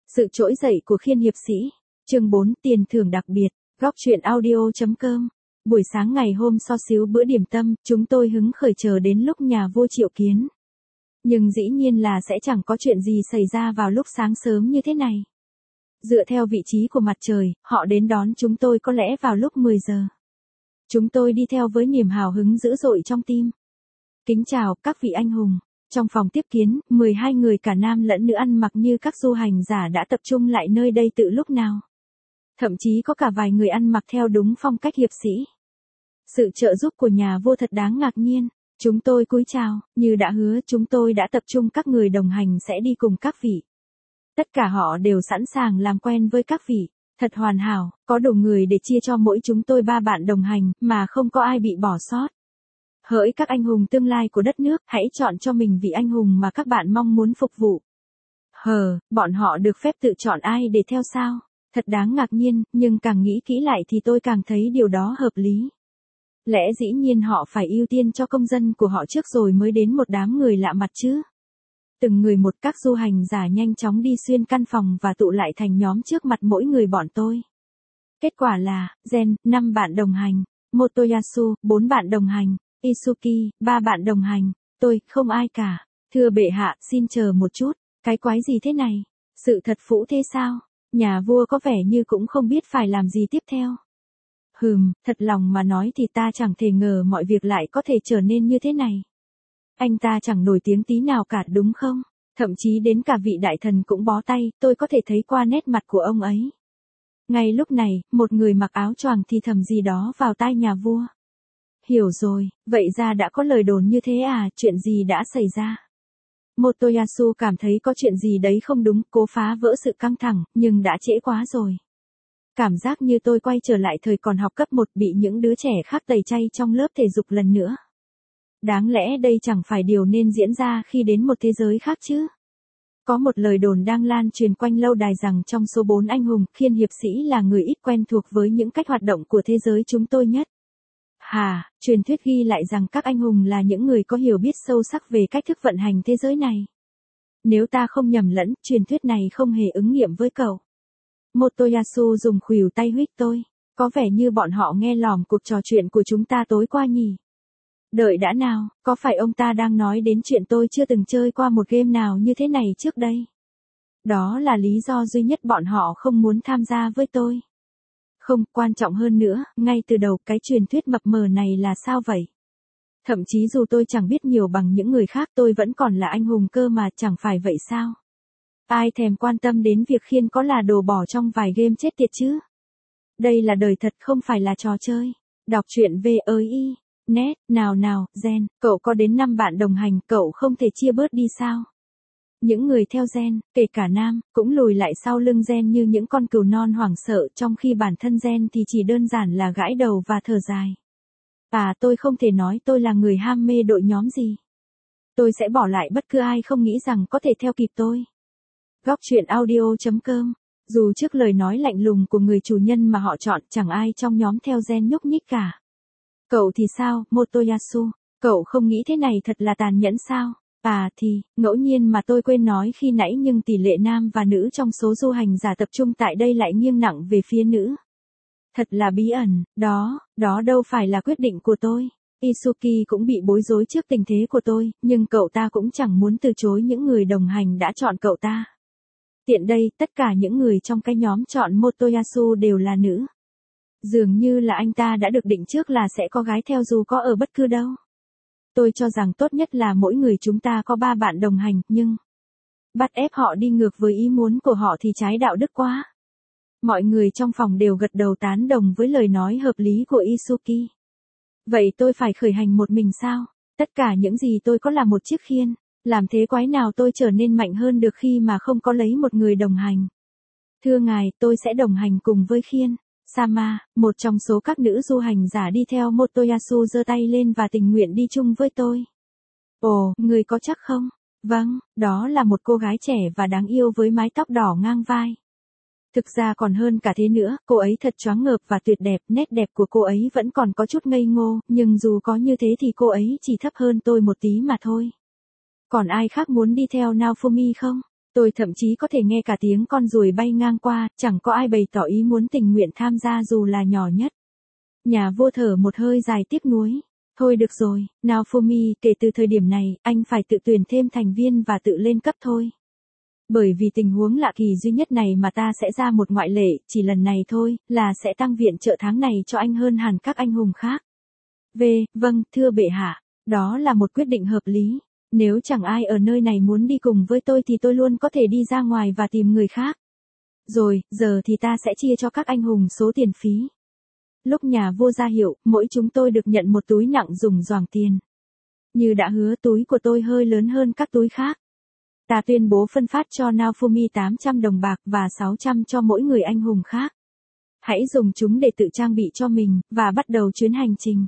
Sự trỗi dậy của Khiên hiệp sĩ. Chương 4, tiền thưởng đặc biệt. Góc truyện audio.com. Buổi sáng ngày hôm so xíu bữa điểm tâm, chúng tôi hứng khởi chờ đến lúc nhà vua triệu kiến. Nhưng dĩ nhiên là sẽ chẳng có chuyện gì xảy ra vào lúc sáng sớm như thế này. Dựa theo vị trí của mặt trời, họ đến đón chúng tôi có lẽ vào lúc 10 giờ. Chúng tôi đi theo với niềm hào hứng dữ dội trong tim. Kính chào các vị anh hùng. Trong phòng tiếp kiến, 12 người cả nam lẫn nữ ăn mặc như các du hành giả đã tập trung lại nơi đây từ lúc nào. Thậm chí có cả vài người ăn mặc theo đúng phong cách hiệp sĩ. Sự trợ giúp của nhà vua thật đáng ngạc nhiên. Chúng tôi cúi chào, như đã hứa chúng tôi đã tập trung các người đồng hành sẽ đi cùng các vị. Tất cả họ đều sẵn sàng làm quen với các vị, thật hoàn hảo, có đủ người để chia cho mỗi chúng tôi 3 bạn đồng hành, mà không có ai bị bỏ sót. Hỡi các anh hùng tương lai của đất nước, hãy chọn cho mình vị anh hùng mà các bạn mong muốn phục vụ. Bọn họ được phép tự chọn ai để theo sao? Thật đáng ngạc nhiên, nhưng càng nghĩ kỹ lại thì tôi càng thấy điều đó hợp lý. Lẽ dĩ nhiên họ phải ưu tiên cho công dân của họ trước rồi mới đến một đám người lạ mặt chứ. Từng người một các du hành giả nhanh chóng đi xuyên căn phòng và tụ lại thành nhóm trước mặt mỗi người bọn tôi. Kết quả là, Gen, 5 bạn đồng hành, Motoyasu, 4 bạn đồng hành, Isuki, 3 bạn đồng hành, tôi, không ai cả. Thưa bệ hạ, xin chờ một chút, cái quái gì thế này? Sự thật phũ thế sao? Nhà vua có vẻ như cũng không biết phải làm gì tiếp theo. Thật lòng mà nói thì ta chẳng thể ngờ mọi việc lại có thể trở nên như thế này. Anh ta chẳng nổi tiếng tí nào cả đúng không? Thậm chí đến cả vị đại thần cũng bó tay, tôi có thể thấy qua nét mặt của ông ấy. Ngay lúc này, một người mặc áo choàng thì thầm gì đó vào tai nhà vua. Hiểu rồi, vậy ra đã có lời đồn như thế à, chuyện gì đã xảy ra? Motoyasu cảm thấy có chuyện gì đấy không đúng, cố phá vỡ sự căng thẳng, nhưng đã trễ quá rồi. Cảm giác như tôi quay trở lại thời còn học cấp 1 bị những đứa trẻ khác tẩy chay trong lớp thể dục lần nữa. Đáng lẽ đây chẳng phải điều nên diễn ra khi đến một thế giới khác chứ. Có một lời đồn đang lan truyền quanh lâu đài rằng trong số 4 anh hùng, Khiên hiệp sĩ là người ít quen thuộc với những cách hoạt động của thế giới chúng tôi nhất. Truyền thuyết ghi lại rằng các anh hùng là những người có hiểu biết sâu sắc về cách thức vận hành thế giới này. Nếu ta không nhầm lẫn, truyền thuyết này không hề ứng nghiệm với cậu. Motoyasu dùng khuỷu tay huých tôi. Có vẻ như bọn họ nghe lỏm cuộc trò chuyện của chúng ta tối qua nhỉ. Đợi đã nào, có phải ông ta đang nói đến chuyện tôi chưa từng chơi qua một game nào như thế này trước đây? Đó là lý do duy nhất bọn họ không muốn tham gia với tôi. Không, quan trọng hơn nữa, ngay từ đầu cái truyền thuyết mập mờ này là sao vậy? Thậm chí dù tôi chẳng biết nhiều bằng những người khác tôi vẫn còn là anh hùng cơ mà, chẳng phải vậy sao? Ai thèm quan tâm đến việc Khiên có là đồ bỏ trong vài game chết tiệt chứ? Đây là đời thật không phải là trò chơi. Đọc truyện V.I. Net, nào, Gen, cậu có đến 5 bạn đồng hành, cậu không thể chia bớt đi sao? Những người theo Gen, kể cả nam, cũng lùi lại sau lưng Gen như những con cừu non hoảng sợ, trong khi bản thân Gen thì chỉ đơn giản là gãi đầu và thở dài. Tôi không thể nói tôi là người ham mê đội nhóm gì. Tôi sẽ bỏ lại bất cứ ai không nghĩ rằng có thể theo kịp tôi. Góc truyện audio.com. Dù trước lời nói lạnh lùng của người chủ nhân mà họ chọn, chẳng ai trong nhóm theo Gen nhúc nhích cả. Cậu thì sao, Motoyasu? Cậu không nghĩ thế này thật là tàn nhẫn sao? Ngẫu nhiên mà tôi quên nói khi nãy nhưng tỷ lệ nam và nữ trong số du hành giả tập trung tại đây lại nghiêng nặng về phía nữ. Thật là bí ẩn, đó đâu phải là quyết định của tôi. Isuki cũng bị bối rối trước tình thế của tôi, nhưng cậu ta cũng chẳng muốn từ chối những người đồng hành đã chọn cậu ta. Tiện đây, tất cả những người trong cái nhóm chọn Motoyasu đều là nữ. Dường như là anh ta đã được định trước là sẽ có gái theo dù có ở bất cứ đâu. Tôi cho rằng tốt nhất là mỗi người chúng ta có 3 bạn đồng hành, nhưng bắt ép họ đi ngược với ý muốn của họ thì trái đạo đức quá. Mọi người trong phòng đều gật đầu tán đồng với lời nói hợp lý của Isuki. Vậy tôi phải khởi hành một mình sao? Tất cả những gì tôi có là một chiếc khiên. Làm thế quái nào tôi trở nên mạnh hơn được khi mà không có lấy một người đồng hành? Thưa ngài, tôi sẽ đồng hành cùng với Khiên. Sama, một trong số các nữ du hành giả đi theo Motoyasu giơ tay lên và tình nguyện đi chung với tôi. Ồ, người có chắc không? Vâng, đó là một cô gái trẻ và đáng yêu với mái tóc đỏ ngang vai. Thực ra còn hơn cả thế nữa, cô ấy thật choáng ngợp và tuyệt đẹp, nét đẹp của cô ấy vẫn còn có chút ngây ngô, nhưng dù có như thế thì cô ấy chỉ thấp hơn tôi một tí mà thôi. Còn ai khác muốn đi theo Naofumi không? Tôi thậm chí có thể nghe cả tiếng con ruồi bay ngang qua, chẳng có ai bày tỏ ý muốn tình nguyện tham gia dù là nhỏ nhất. Nhà vua thở một hơi dài tiếc nuối. Thôi được rồi, Naofumi, kể từ thời điểm này, anh phải tự tuyển thêm thành viên và tự lên cấp thôi. Bởi vì tình huống lạ kỳ duy nhất này mà ta sẽ ra một ngoại lệ, chỉ lần này thôi, là sẽ tăng viện trợ tháng này cho anh hơn hẳn các anh hùng khác. Vâng, thưa bệ hạ, đó là một quyết định hợp lý. Nếu chẳng ai ở nơi này muốn đi cùng với tôi thì tôi luôn có thể đi ra ngoài và tìm người khác. Rồi, giờ thì ta sẽ chia cho các anh hùng số tiền phí. Lúc nhà vua ra hiệu, mỗi chúng tôi được nhận một túi nặng dùng doàng tiền. Như đã hứa, túi của tôi hơi lớn hơn các túi khác. Ta tuyên bố phân phát cho Naofumi 800 đồng bạc và 600 cho mỗi người anh hùng khác. Hãy dùng chúng để tự trang bị cho mình, và bắt đầu chuyến hành trình.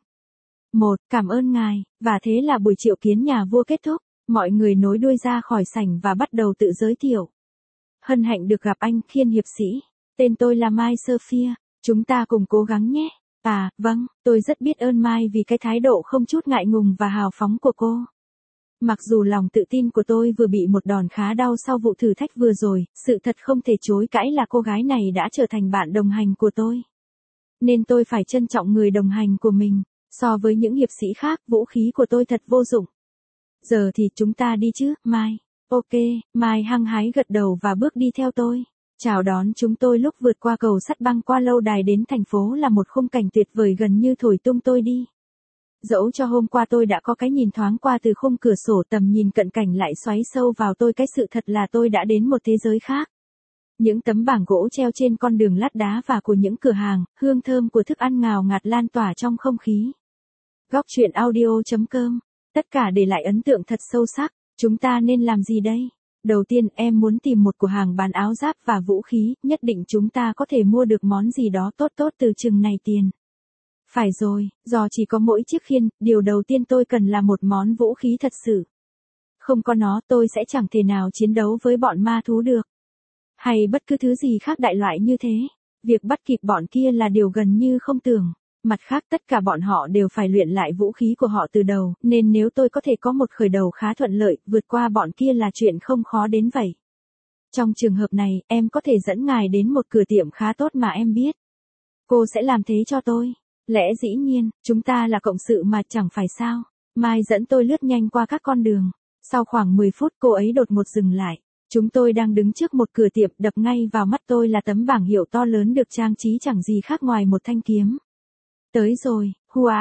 Cảm ơn ngài, và thế là buổi triệu kiến nhà vua kết thúc. Mọi người nối đuôi ra khỏi sảnh và bắt đầu tự giới thiệu. Hân hạnh được gặp anh, Khiên hiệp sĩ. Tên tôi là Mai Sophia. Chúng ta cùng cố gắng nhé. Vâng, tôi rất biết ơn Mai vì cái thái độ không chút ngại ngùng và hào phóng của cô. Mặc dù lòng tự tin của tôi vừa bị một đòn khá đau sau vụ thử thách vừa rồi, sự thật không thể chối cãi là cô gái này đã trở thành bạn đồng hành của tôi. Nên tôi phải trân trọng người đồng hành của mình. So với những hiệp sĩ khác, vũ khí của tôi thật vô dụng. Giờ thì chúng ta đi chứ, Mai. Ok, Mai hăng hái gật đầu và bước đi theo tôi. Chào đón chúng tôi lúc vượt qua cầu sắt băng qua lâu đài đến thành phố là một khung cảnh tuyệt vời gần như thổi tung tôi đi. Dẫu cho hôm qua tôi đã có cái nhìn thoáng qua từ khung cửa sổ, tầm nhìn cận cảnh lại xoáy sâu vào tôi cái sự thật là tôi đã đến một thế giới khác. Những tấm bảng gỗ treo trên con đường lát đá và của những cửa hàng, hương thơm của thức ăn ngào ngạt lan tỏa trong không khí. Góc truyện audio.com. Tất cả để lại ấn tượng thật sâu sắc. Chúng ta nên làm gì đây? Đầu tiên, em muốn tìm một cửa hàng bán áo giáp và vũ khí, nhất định chúng ta có thể mua được món gì đó tốt tốt từ chừng này tiền. Phải rồi, do chỉ có mỗi chiếc khiên, điều đầu tiên tôi cần là một món vũ khí thật sự. Không có nó, tôi sẽ chẳng thể nào chiến đấu với bọn ma thú được. Hay bất cứ thứ gì khác đại loại như thế. Việc bắt kịp bọn kia là điều gần như không tưởng. Mặt khác, tất cả bọn họ đều phải luyện lại vũ khí của họ từ đầu, nên nếu tôi có thể có một khởi đầu khá thuận lợi, vượt qua bọn kia là chuyện không khó đến vậy. Trong trường hợp này, em có thể dẫn ngài đến một cửa tiệm khá tốt mà em biết. Cô sẽ làm thế cho tôi. Lẽ dĩ nhiên, chúng ta là cộng sự mà chẳng phải sao. Mai dẫn tôi lướt nhanh qua các con đường. Sau khoảng 10 phút cô ấy đột ngột dừng lại. Chúng tôi đang đứng trước một cửa tiệm, đập ngay vào mắt tôi là tấm bảng hiệu to lớn được trang trí chẳng gì khác ngoài một thanh kiếm. Tới rồi,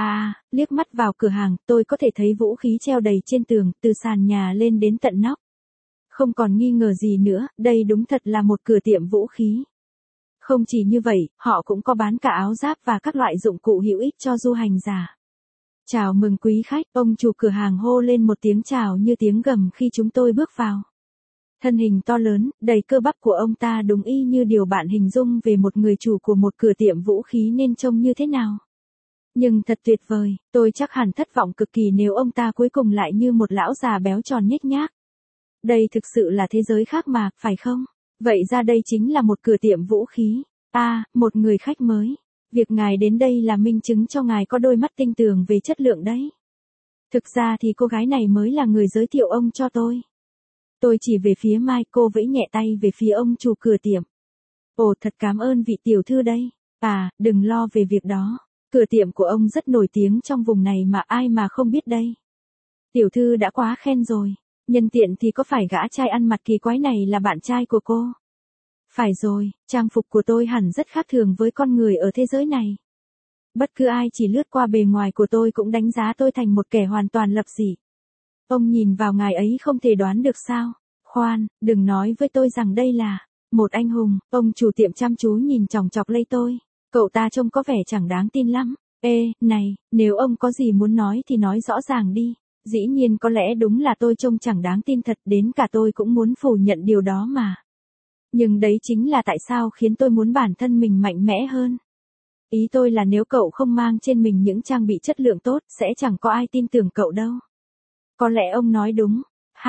liếc mắt vào cửa hàng, tôi có thể thấy vũ khí treo đầy trên tường, từ sàn nhà lên đến tận nóc. Không còn nghi ngờ gì nữa, đây đúng thật là một cửa tiệm vũ khí. Không chỉ như vậy, họ cũng có bán cả áo giáp và các loại dụng cụ hữu ích cho du hành giả. Chào mừng quý khách, ông chủ cửa hàng hô lên một tiếng chào như tiếng gầm khi chúng tôi bước vào. Thân hình to lớn, đầy cơ bắp của ông ta đúng y như điều bạn hình dung về một người chủ của một cửa tiệm vũ khí nên trông như thế nào. Nhưng thật tuyệt vời, tôi chắc hẳn thất vọng cực kỳ nếu ông ta cuối cùng lại như một lão già béo tròn nhếch nhác. Đây thực sự là thế giới khác mà, phải không? Vậy ra đây chính là một cửa tiệm vũ khí. Một người khách mới. Việc ngài đến đây là minh chứng cho ngài có đôi mắt tinh tường về chất lượng đấy. Thực ra thì cô gái này mới là người giới thiệu ông cho tôi. Tôi chỉ về phía Mai, cô vẫy nhẹ tay về phía ông chủ cửa tiệm. Ồ, thật cảm ơn vị tiểu thư đây. Đừng lo về việc đó. Cửa tiệm của ông rất nổi tiếng trong vùng này mà ai mà không biết đây. Tiểu thư đã quá khen rồi. Nhân tiện thì có phải gã trai ăn mặc kỳ quái này là bạn trai của cô? Phải rồi, trang phục của tôi hẳn rất khác thường với con người ở thế giới này. Bất cứ ai chỉ lướt qua bề ngoài của tôi cũng đánh giá tôi thành một kẻ hoàn toàn lập dị. Ông nhìn vào ngài ấy không thể đoán được sao? Khoan, đừng nói với tôi rằng đây là một anh hùng. Ông chủ tiệm chăm chú nhìn chòng chọc lấy tôi. Cậu ta trông có vẻ chẳng đáng tin lắm. Này, nếu ông có gì muốn nói thì nói rõ ràng đi. Dĩ nhiên có lẽ đúng là tôi trông chẳng đáng tin thật, đến cả tôi cũng muốn phủ nhận điều đó mà. Nhưng đấy chính là tại sao khiến tôi muốn bản thân mình mạnh mẽ hơn. Ý tôi là nếu cậu không mang trên mình những trang bị chất lượng tốt, sẽ chẳng có ai tin tưởng cậu đâu. Có lẽ ông nói đúng.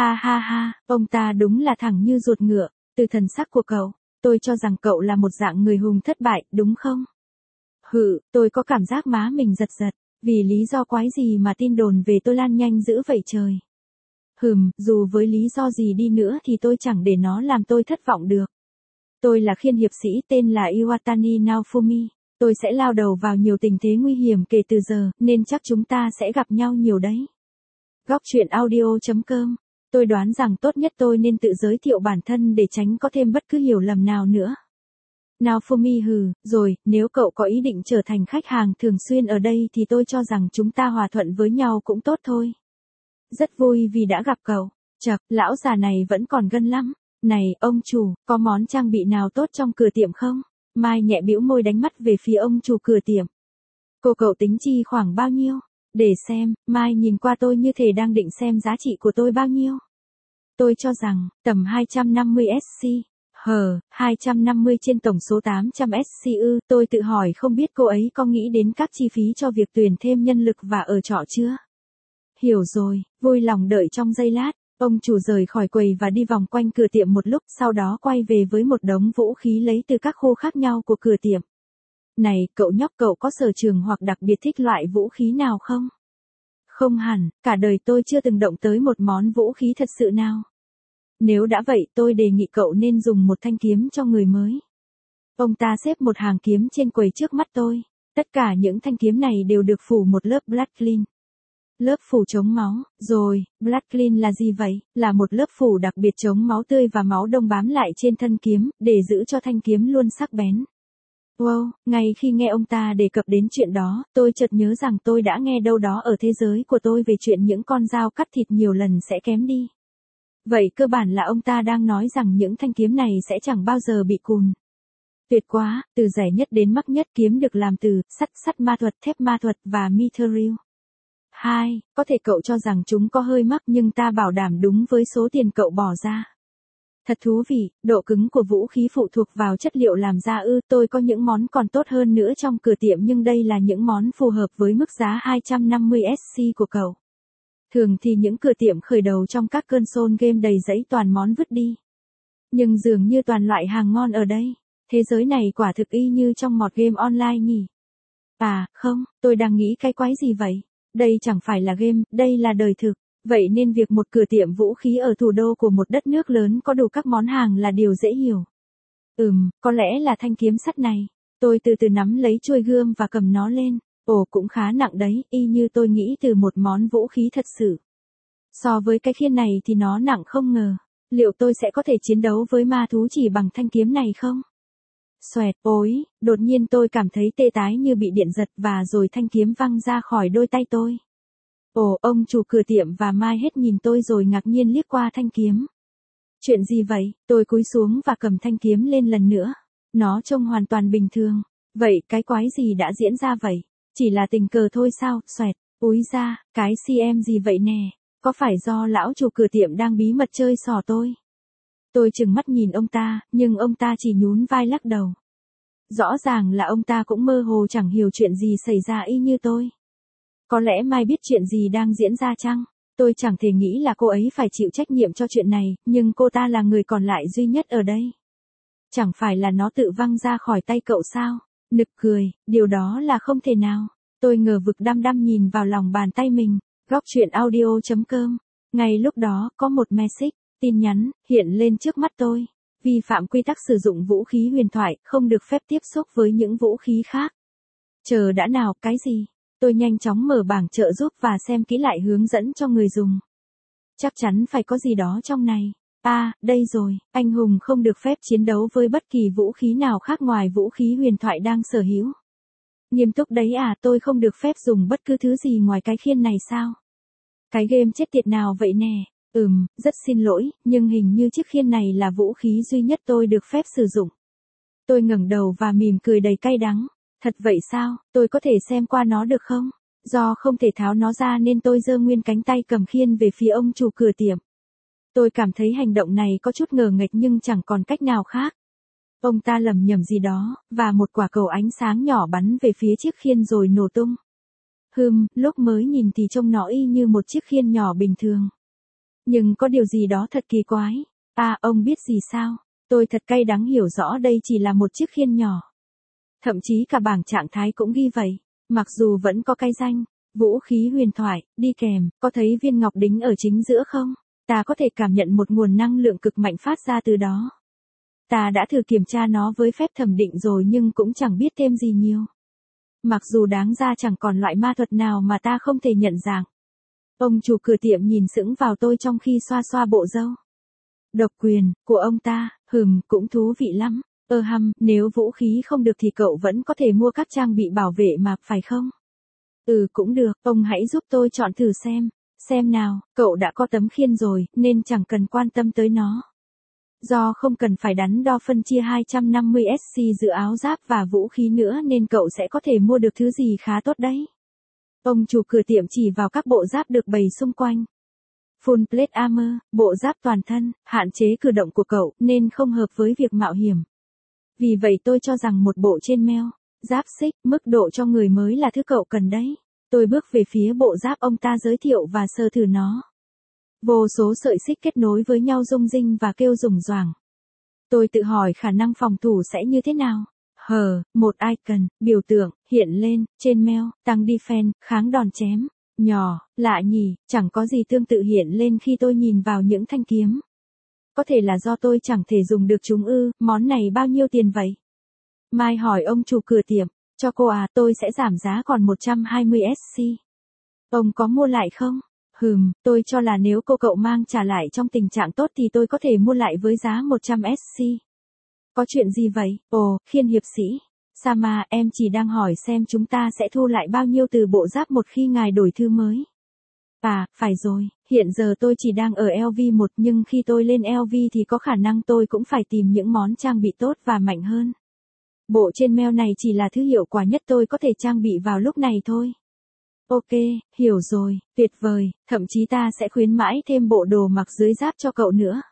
Ha, ông ta đúng là thẳng như ruột ngựa. Từ thần sắc của cậu, tôi cho rằng cậu là một dạng người hùng thất bại, đúng không? Tôi có cảm giác má mình giật giật. Vì lý do quái gì mà tin đồn về tôi lan nhanh dữ vậy trời? Dù với lý do gì đi nữa thì tôi chẳng để nó làm tôi thất vọng được. Tôi là khiên hiệp sĩ tên là Iwatani Naofumi. Tôi sẽ lao đầu vào nhiều tình thế nguy hiểm kể từ giờ, nên chắc chúng ta sẽ gặp nhau nhiều đấy. Góc truyện audio.com. Tôi đoán rằng tốt nhất tôi nên tự giới thiệu bản thân để tránh có thêm bất cứ hiểu lầm nào nữa. Naofumi rồi, nếu cậu có ý định trở thành khách hàng thường xuyên ở đây thì tôi cho rằng chúng ta hòa thuận với nhau cũng tốt thôi. Rất vui vì đã gặp cậu. Chậc, lão già này vẫn còn gân lắm. Này, ông chủ, có món trang bị nào tốt trong cửa tiệm không? Mai nhẹ bĩu môi đánh mắt về phía ông chủ cửa tiệm. Cậu tính chi khoảng bao nhiêu? Để xem, Mai nhìn qua tôi như thể đang định xem giá trị của tôi bao nhiêu. Tôi cho rằng, tầm 250 SC. 250 trên tổng số 800 SC ư, tôi tự hỏi không biết cô ấy có nghĩ đến các chi phí cho việc tuyển thêm nhân lực và ở trọ chưa? Hiểu rồi, vui lòng đợi trong giây lát. Ông chủ rời khỏi quầy và đi vòng quanh cửa tiệm một lúc, sau đó quay về với một đống vũ khí lấy từ các khu khác nhau của cửa tiệm. Này, cậu nhóc, cậu có sở trường hoặc đặc biệt thích loại vũ khí nào không? Không hẳn, cả đời tôi chưa từng động tới một món vũ khí thật sự nào. Nếu đã vậy, tôi đề nghị cậu nên dùng một thanh kiếm cho người mới. Ông ta xếp một hàng kiếm trên quầy trước mắt tôi. Tất cả những thanh kiếm này đều được phủ một lớp Blood Clean. Lớp phủ chống máu, rồi, Blood Clean là gì vậy? Là một lớp phủ đặc biệt chống máu tươi và máu đông bám lại trên thân kiếm, để giữ cho thanh kiếm luôn sắc bén. Wow, ngay khi nghe ông ta đề cập đến chuyện đó, tôi chợt nhớ rằng tôi đã nghe đâu đó ở thế giới của tôi về chuyện những con dao cắt thịt nhiều lần sẽ kém đi. Vậy cơ bản là ông ta đang nói rằng những thanh kiếm này sẽ chẳng bao giờ bị cùn. Tuyệt quá, từ rẻ nhất đến mắc nhất kiếm được làm từ sắt ma thuật, thép ma thuật và mithril. Có thể cậu cho rằng chúng có hơi mắc nhưng ta bảo đảm đúng với số tiền cậu bỏ ra. Thật thú vị, độ cứng của vũ khí phụ thuộc vào chất liệu làm ra ư, tôi có những món còn tốt hơn nữa trong cửa tiệm nhưng đây là những món phù hợp với mức giá 250 SC của cậu. Thường thì những cửa tiệm khởi đầu trong các console game đầy rẫy toàn món vứt đi. Nhưng dường như toàn loại hàng ngon ở đây. Thế giới này quả thực y như trong một game online nhỉ? À, không, tôi đang nghĩ cái quái gì vậy? Đây chẳng phải là game, đây là đời thực. Vậy nên việc một cửa tiệm vũ khí ở thủ đô của một đất nước lớn có đủ các món hàng là điều dễ hiểu. Có lẽ là thanh kiếm sắt này. Tôi từ từ nắm lấy chuôi gươm và cầm nó lên. Ồ, cũng khá nặng đấy, y như tôi nghĩ từ một món vũ khí thật sự. So với cái khiên này thì nó nặng không ngờ. Liệu tôi sẽ có thể chiến đấu với ma thú chỉ bằng thanh kiếm này không? Xoẹt, ối, đột nhiên tôi cảm thấy tê tái như bị điện giật và rồi thanh kiếm văng ra khỏi đôi tay tôi. Ồ, ông chủ cửa tiệm và Mai hết nhìn tôi rồi ngạc nhiên liếc qua thanh kiếm. Chuyện gì vậy? Tôi cúi xuống và cầm thanh kiếm lên lần nữa. Nó trông hoàn toàn bình thường. Vậy cái quái gì đã diễn ra vậy? Chỉ là tình cờ thôi sao? Xoẹt, úi ra, cái CM gì vậy nè? Có phải do lão chủ cửa tiệm đang bí mật chơi xỏ tôi? Tôi trừng mắt nhìn ông ta, nhưng ông ta chỉ nhún vai lắc đầu. Rõ ràng là ông ta cũng mơ hồ chẳng hiểu chuyện gì xảy ra y như tôi. Có lẽ Mai biết chuyện gì đang diễn ra chăng? Tôi chẳng thể nghĩ là cô ấy phải chịu trách nhiệm cho chuyện này, nhưng cô ta là người còn lại duy nhất ở đây. Chẳng phải là nó tự văng ra khỏi tay cậu sao? Nực cười, điều đó là không thể nào. Tôi ngờ vực đăm đăm nhìn vào lòng bàn tay mình. Góc truyện audio.com. Ngay lúc đó, có một message, tin nhắn, hiện lên trước mắt tôi. Vi phạm quy tắc sử dụng vũ khí huyền thoại, không được phép tiếp xúc với những vũ khí khác. Chờ đã nào, cái gì? Tôi nhanh chóng mở bảng trợ giúp và xem kỹ lại hướng dẫn cho người dùng. Chắc chắn phải có gì đó trong này. Đây rồi, anh hùng không được phép chiến đấu với bất kỳ vũ khí nào khác ngoài vũ khí huyền thoại đang sở hữu. Nghiêm túc đấy à, tôi không được phép dùng bất cứ thứ gì ngoài cái khiên này sao? Cái game chết tiệt nào vậy nè? Rất xin lỗi, nhưng hình như chiếc khiên này là vũ khí duy nhất tôi được phép sử dụng. Tôi ngẩng đầu và mỉm cười đầy cay đắng. Thật vậy sao, tôi có thể xem qua nó được không? Do không thể tháo nó ra nên tôi giơ nguyên cánh tay cầm khiên về phía ông chủ cửa tiệm. Tôi cảm thấy hành động này có chút ngờ nghệch nhưng chẳng còn cách nào khác. Ông ta lẩm nhẩm gì đó, và một quả cầu ánh sáng nhỏ bắn về phía chiếc khiên rồi nổ tung. Lúc mới nhìn thì trông nó y như một chiếc khiên nhỏ bình thường. Nhưng có điều gì đó thật kỳ quái. Ông biết gì sao? Tôi thật cay đắng hiểu rõ đây chỉ là một chiếc khiên nhỏ. Thậm chí cả bảng trạng thái cũng ghi vậy. Mặc dù vẫn có cái danh, vũ khí huyền thoại, đi kèm, có thấy viên ngọc đính ở chính giữa không? Ta có thể cảm nhận một nguồn năng lượng cực mạnh phát ra từ đó. Ta đã thử kiểm tra nó với phép thẩm định rồi nhưng cũng chẳng biết thêm gì nhiều. Mặc dù đáng ra chẳng còn loại ma thuật nào mà ta không thể nhận dạng. Ông chủ cửa tiệm nhìn sững vào tôi trong khi xoa xoa bộ râu. Độc quyền của ông ta, cũng thú vị lắm. Nếu vũ khí không được thì cậu vẫn có thể mua các trang bị bảo vệ mà, phải không? Cũng được, ông hãy giúp tôi chọn thử xem. Xem nào, cậu đã có tấm khiên rồi, nên chẳng cần quan tâm tới nó. Do không cần phải đắn đo phân chia 250SC giữa áo giáp và vũ khí nữa nên cậu sẽ có thể mua được thứ gì khá tốt đấy. Ông chủ cửa tiệm chỉ vào các bộ giáp được bày xung quanh. Full Plate Armor, bộ giáp toàn thân, hạn chế cử động của cậu, nên không hợp với việc mạo hiểm. Vì vậy tôi cho rằng một bộ chainmail, giáp xích, mức độ cho người mới là thứ cậu cần đấy. Tôi bước về phía bộ giáp ông ta giới thiệu và sờ thử nó. Vô số sợi xích kết nối với nhau rung rinh và kêu rùng choàng. Tôi tự hỏi khả năng phòng thủ sẽ như thế nào. Một icon, biểu tượng, hiện lên, chainmail, tăng defense, kháng đòn chém. Nhỏ, lạ nhỉ, chẳng có gì tương tự hiện lên khi tôi nhìn vào những thanh kiếm. Có thể là do tôi chẳng thể dùng được chúng món này bao nhiêu tiền vậy? Mai hỏi ông chủ cửa tiệm, cho cô à, tôi sẽ giảm giá còn 120SC. Ông có mua lại không? Tôi cho là nếu cậu mang trả lại trong tình trạng tốt thì tôi có thể mua lại với giá 100SC. Có chuyện gì vậy? Khiên hiệp sĩ. Sama, em chỉ đang hỏi xem chúng ta sẽ thu lại bao nhiêu từ bộ giáp một khi ngài đổi thư mới. Phải rồi, hiện giờ tôi chỉ đang ở LV1 nhưng khi tôi lên LV thì có khả năng tôi cũng phải tìm những món trang bị tốt và mạnh hơn. Bộ chainmail này chỉ là thứ hiệu quả nhất tôi có thể trang bị vào lúc này thôi. Ok, hiểu rồi, tuyệt vời, thậm chí ta sẽ khuyến mãi thêm bộ đồ mặc dưới giáp cho cậu nữa.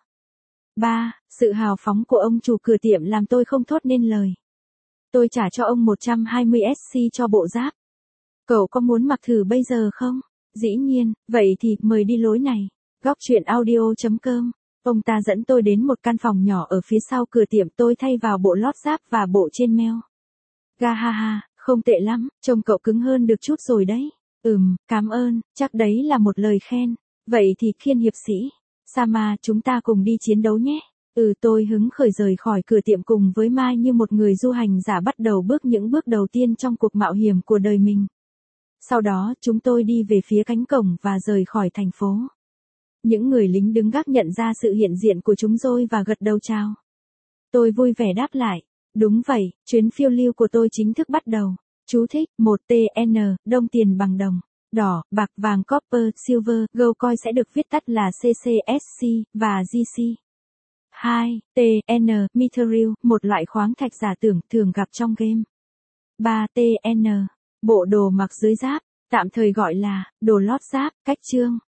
Sự hào phóng của ông chủ cửa tiệm làm tôi không thốt nên lời. Tôi trả cho ông 120SC cho bộ giáp. Cậu có muốn mặc thử bây giờ không? Dĩ nhiên, vậy thì mời đi lối này. Góc truyện audio.com. Ông ta dẫn tôi đến một căn phòng nhỏ ở phía sau cửa tiệm, tôi thay vào bộ lót giáp và bộ chainmail. Gahaha, không tệ lắm, trông cậu cứng hơn được chút rồi đấy. Cảm ơn, chắc đấy là một lời khen. Vậy thì khiên hiệp sĩ. Sama, chúng ta cùng đi chiến đấu nhé. Tôi hứng khởi rời khỏi cửa tiệm cùng với Mai như một người du hành giả bắt đầu bước những bước đầu tiên trong cuộc mạo hiểm của đời mình. Sau đó, chúng tôi đi về phía cánh cổng và rời khỏi thành phố. Những người lính đứng gác nhận ra sự hiện diện của chúng tôi và gật đầu chào. Tôi vui vẻ đáp lại. Đúng vậy, chuyến phiêu lưu của tôi chính thức bắt đầu. Chú thích, 1TN, đồng tiền bằng đồng. Đỏ, bạc, vàng, copper, silver, gold coin sẽ được viết tắt là CCSC và GC. 2. TN, Mithril, một loại khoáng thạch giả tưởng thường gặp trong game. 3. TN, bộ đồ mặc dưới giáp, tạm thời gọi là đồ lót giáp, cách chương.